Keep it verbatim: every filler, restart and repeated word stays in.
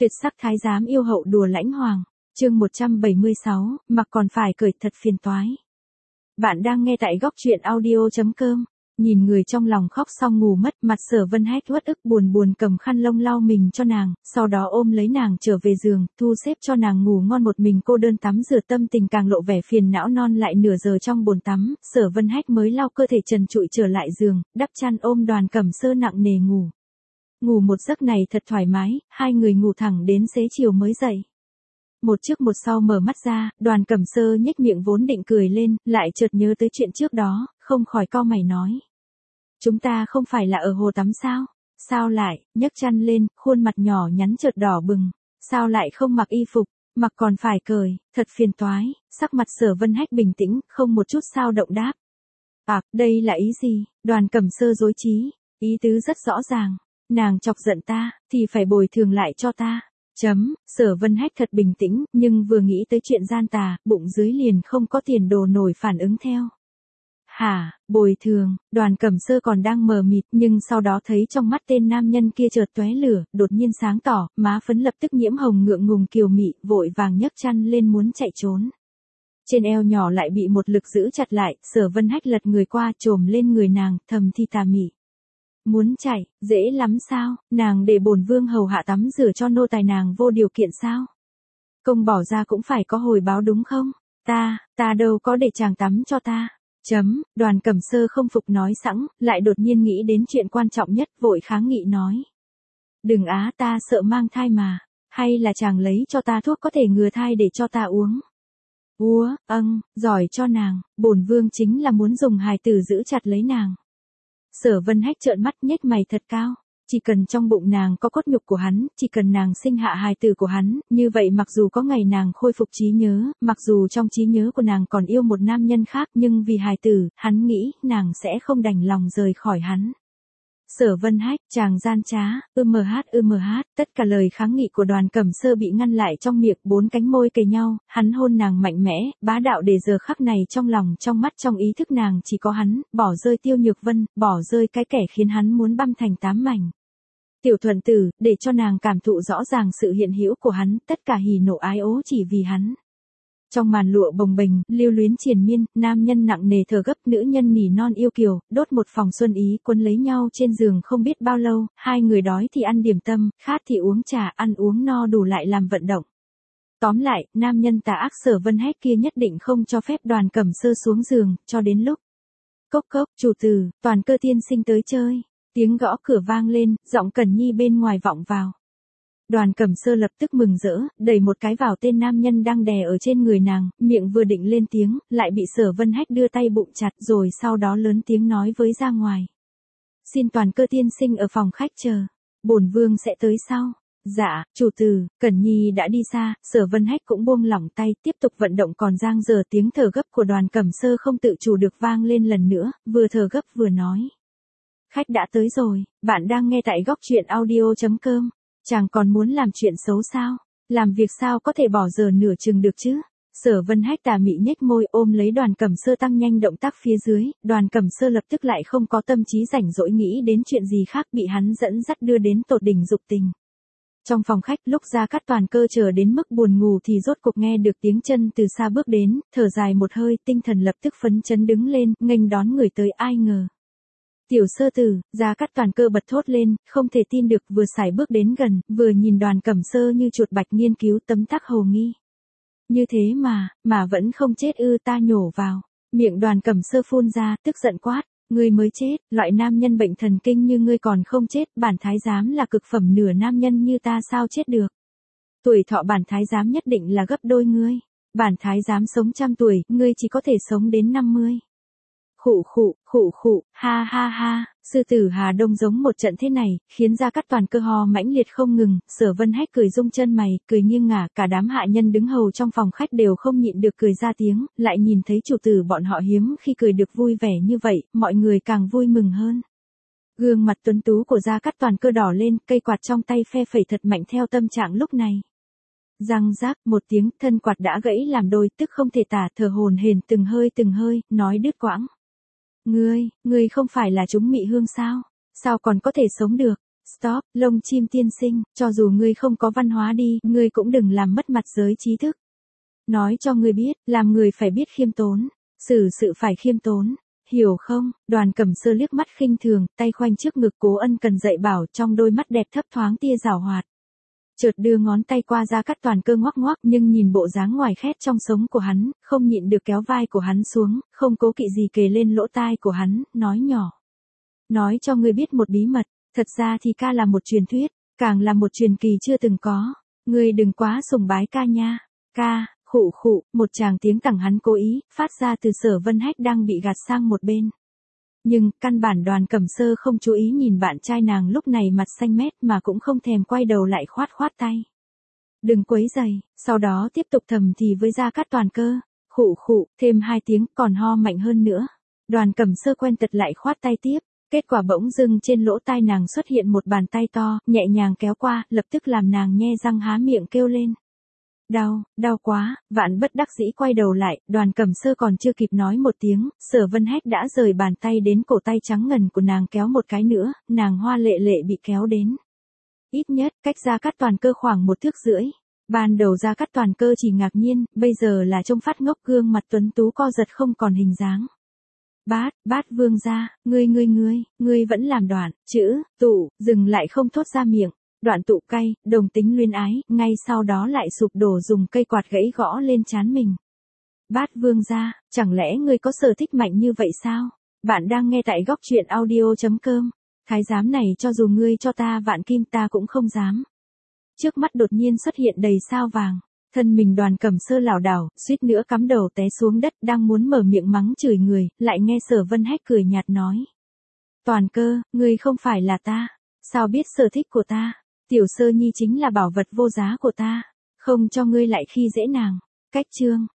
Tuyệt sắc thái giám yêu hậu đùa lãnh hoàng. Chương một trăm bảy mươi sáu, mặc còn phải cười thật phiền toái. Bạn đang nghe tại góc truyện audio chấm com. Nhìn người trong lòng khóc xong ngủ mất, mặt Sở Vân Hách uất ức buồn buồn cầm khăn lông lau mình cho nàng, sau đó ôm lấy nàng trở về giường, thu xếp cho nàng ngủ ngon. Một mình cô đơn tắm rửa, tâm tình càng lộ vẻ phiền não. Non lại nửa giờ trong bồn tắm, Sở Vân Hách mới lau cơ thể trần trụi trở lại giường, đắp chăn ôm Đoàn Cẩm Sơ nặng nề ngủ. Ngủ một giấc này thật thoải mái, hai người ngủ thẳng đến xế chiều mới dậy. Một trước một sau mở mắt ra, Đoàn Cẩm Sơ nhếch miệng vốn định cười lên, lại chợt nhớ tới chuyện trước đó, không khỏi cau mày nói. Chúng ta không phải là ở hồ tắm sao? Sao lại, nhấc chăn lên, khuôn mặt nhỏ nhắn chợt đỏ bừng. Sao lại không mặc y phục, mặc còn phải cởi, thật phiền toái. Sắc mặt Sở Vân Hách bình tĩnh, không một chút sao động đáp. À, đây là ý gì? Đoàn Cẩm Sơ rối trí, ý tứ rất rõ ràng. Nàng chọc giận ta, thì phải bồi thường lại cho ta. Chấm, Sở Vân Hách thật bình tĩnh, nhưng vừa nghĩ tới chuyện gian tà, bụng dưới liền không có tiền đồ nổi phản ứng theo. Hả, bồi thường, Đoàn Cẩm Sơ còn đang mờ mịt, nhưng sau đó thấy trong mắt tên nam nhân kia chợt tóe lửa, đột nhiên sáng tỏ, má phấn lập tức nhiễm hồng ngượng ngùng kiều mị, vội vàng nhấc chăn lên muốn chạy trốn. Trên eo nhỏ lại bị một lực giữ chặt lại, Sở Vân Hách lật người qua chồm lên người nàng, thầm thì tà mị. Muốn chạy, dễ lắm sao, nàng để bổn vương hầu hạ tắm rửa cho nô tài nàng vô điều kiện sao? Công bỏ ra cũng phải có hồi báo đúng không? Ta, ta đâu có để chàng tắm cho ta. Chấm, Đoàn Cẩm Sơ không phục nói sẵn, lại đột nhiên nghĩ đến chuyện quan trọng nhất, vội kháng nghị nói. Đừng á, ta sợ mang thai mà, hay là chàng lấy cho ta thuốc có thể ngừa thai để cho ta uống? Úa, âng, giỏi cho nàng, bổn vương chính là muốn dùng hài tử giữ chặt lấy nàng. Sở Vân Hách trợn mắt nhếch mày thật cao, chỉ cần trong bụng nàng có cốt nhục của hắn, chỉ cần nàng sinh hạ hài tử của hắn, như vậy mặc dù có ngày nàng khôi phục trí nhớ, mặc dù trong trí nhớ của nàng còn yêu một nam nhân khác, nhưng vì hài tử, hắn nghĩ nàng sẽ không đành lòng rời khỏi hắn. Sở Vân Hách, chàng gian trá, ưm hát ưm hát, tất cả lời kháng nghị của Đoàn Cẩm Sơ bị ngăn lại trong miệng, bốn cánh môi kề nhau, hắn hôn nàng mạnh mẽ, bá đạo để giờ khắc này trong lòng, trong mắt, trong ý thức nàng chỉ có hắn, bỏ rơi Tiêu Nhược Vân, bỏ rơi cái kẻ khiến hắn muốn băm thành tám mảnh. Tiểu Thuận Tử, để cho nàng cảm thụ rõ ràng sự hiện hữu của hắn, tất cả hỉ nộ ái ố chỉ vì hắn. Trong màn lụa bồng bềnh, lưu luyến triền miên, nam nhân nặng nề thở gấp, nữ nhân nỉ non yêu kiều, đốt một phòng xuân ý, quấn lấy nhau trên giường không biết bao lâu, hai người đói thì ăn điểm tâm, khát thì uống trà, ăn uống no đủ lại làm vận động. Tóm lại, nam nhân tà ác Sở Vân Hách kia nhất định không cho phép Đoàn Cẩm Sơ xuống giường, cho đến lúc. Cốc cốc, chủ tử, Toàn Cơ tiên sinh tới chơi. Tiếng gõ cửa vang lên, giọng Cẩn Nhi bên ngoài vọng vào. Đoàn Cẩm Sơ lập tức mừng rỡ, đẩy một cái vào tên nam nhân đang đè ở trên người nàng, miệng vừa định lên tiếng, lại bị Sở Vân Hách đưa tay bụng chặt, rồi sau đó lớn tiếng nói với ra ngoài. Xin Toàn Cơ tiên sinh ở phòng khách chờ, bổn vương sẽ tới sau. Dạ, chủ tử, Cẩn Nhi đã đi xa, Sở Vân Hách cũng buông lỏng tay, tiếp tục vận động. Còn giang dở tiếng thở gấp của Đoàn Cẩm Sơ không tự chủ được vang lên lần nữa, vừa thở gấp vừa nói. Khách đã tới rồi, bạn đang nghe tại góc truyện audio chấm com. Chàng còn muốn làm chuyện xấu sao? Làm việc sao có thể bỏ giờ nửa chừng được chứ? Sở Vân Hách tà mị nhếch môi ôm lấy Đoàn Cẩm Sơ tăng nhanh động tác phía dưới, Đoàn Cẩm Sơ lập tức lại không có tâm trí rảnh rỗi nghĩ đến chuyện gì khác, bị hắn dẫn dắt đưa đến tột đỉnh dục tình. Trong phòng khách, lúc Gia Cát Toàn Cơ chờ đến mức buồn ngủ thì rốt cục nghe được tiếng chân từ xa bước đến, thở dài một hơi, tinh thần lập tức phấn chấn đứng lên, nghênh đón người tới. Ai ngờ. Tiểu Sơ Tử, Gia Cát Toàn Cơ bật thốt lên, không thể tin được, vừa sải bước đến gần, vừa nhìn Đoàn Cẩm Sơ như chuột bạch nghiên cứu tấm tắc hồ nghi. Như thế mà, mà vẫn không chết ư? Ta nhổ vào. Miệng Đoàn Cẩm Sơ phun ra, tức giận quát, ngươi mới chết, loại nam nhân bệnh thần kinh như ngươi còn không chết, bản thái giám là cực phẩm nửa nam nhân như ta sao chết được. Tuổi thọ bản thái giám nhất định là gấp đôi ngươi. Bản thái giám sống trăm tuổi, ngươi chỉ có thể sống đến năm mươi. Khụ khụ, khụ khụ, ha ha ha, sư tử Hà Đông giống một trận thế này, khiến Gia Cát Toàn Cơ ho mãnh liệt không ngừng. Sở Vân Hách cười rung chân mày, cười nghiêng ngả, cả đám hạ nhân đứng hầu trong phòng khách đều không nhịn được cười ra tiếng, lại nhìn thấy chủ tử bọn họ hiếm khi cười được vui vẻ như vậy, mọi người càng vui mừng hơn. Gương mặt tuấn tú của Gia Cát Toàn Cơ đỏ lên, cây quạt trong tay phe phẩy thật mạnh theo tâm trạng lúc này. Răng rác, một tiếng, thân quạt đã gãy làm đôi, tức không thể tả, thở hổn hển từng hơi từng hơi, nói đứt quãng. Ngươi, ngươi không phải là chúng mị hương sao? Sao còn có thể sống được? Stop, lông chim tiên sinh, cho dù ngươi không có văn hóa đi, ngươi cũng đừng làm mất mặt giới trí thức. Nói cho ngươi biết, làm người phải biết khiêm tốn, xử sự phải khiêm tốn, hiểu không? Đoàn Cẩm Sơ liếc mắt khinh thường, tay khoanh trước ngực Cố Ân Cần dạy bảo, trong đôi mắt đẹp thấp thoáng tia giảo hoạt. Chợt đưa ngón tay qua Gia Cát Toàn Cơ ngoắc ngoắc, nhưng nhìn bộ dáng ngoài khét trong sống của hắn, không nhịn được kéo vai của hắn xuống, không cố kỵ gì kề lên lỗ tai của hắn, nói nhỏ. Nói cho ngươi biết một bí mật, thật ra thì ca là một truyền thuyết, càng là một truyền kỳ chưa từng có. Ngươi đừng quá sùng bái ca nha. Ca, khụ khụ, một tràng tiếng tẳng hắn cố ý, phát ra từ Sở Vân Hách đang bị gạt sang một bên. Nhưng, căn bản Đoàn Cẩm Sơ không chú ý nhìn bạn trai nàng lúc này mặt xanh mét mà cũng không thèm quay đầu lại khoát khoát tay. Đừng quấy rầy, sau đó tiếp tục thầm thì với Gia Cát Toàn Cơ, khụ khụ, thêm hai tiếng còn ho mạnh hơn nữa. Đoàn Cẩm Sơ quen tật lại khoát tay tiếp, kết quả bỗng dưng trên lỗ tai nàng xuất hiện một bàn tay to, nhẹ nhàng kéo qua, lập tức làm nàng nhe răng há miệng kêu lên. Đau, đau quá, vạn bất đắc dĩ quay đầu lại, Đoàn Cẩm Sơ còn chưa kịp nói một tiếng, Sở Vân Hách đã rời bàn tay đến cổ tay trắng ngần của nàng kéo một cái nữa, nàng hoa lệ lệ bị kéo đến. Ít nhất, cách Gia Cát Toàn Cơ khoảng một thước rưỡi. Ban đầu Gia Cát Toàn Cơ chỉ ngạc nhiên, bây giờ là trông phát ngốc, gương mặt tuấn tú co giật không còn hình dáng. Bát, bát vương gia, ngươi ngươi ngươi, ngươi vẫn làm đoạn, chữ, tụ, dừng lại không thốt ra miệng. Đoạn tụ cay, đồng tính luyến ái, ngay sau đó lại sụp đổ dùng cây quạt gãy gõ lên trán mình. Bát vương gia, chẳng lẽ ngươi có sở thích mạnh như vậy sao? Bạn đang nghe tại góc truyện audio chấm com. Thái giám này cho dù ngươi cho ta vạn kim ta cũng không dám. Trước mắt đột nhiên xuất hiện đầy sao vàng. Thân mình Đoàn Cẩm Sơ lảo đảo, suýt nữa cắm đầu té xuống đất, đang muốn mở miệng mắng chửi người, lại nghe Sở Vân Hách cười nhạt nói. Toàn Cơ, ngươi không phải là ta. Sao biết sở thích của ta? Tiểu Sơ Nhi chính là bảo vật vô giá của ta, không cho ngươi lại khi dễ nàng. Cách chương,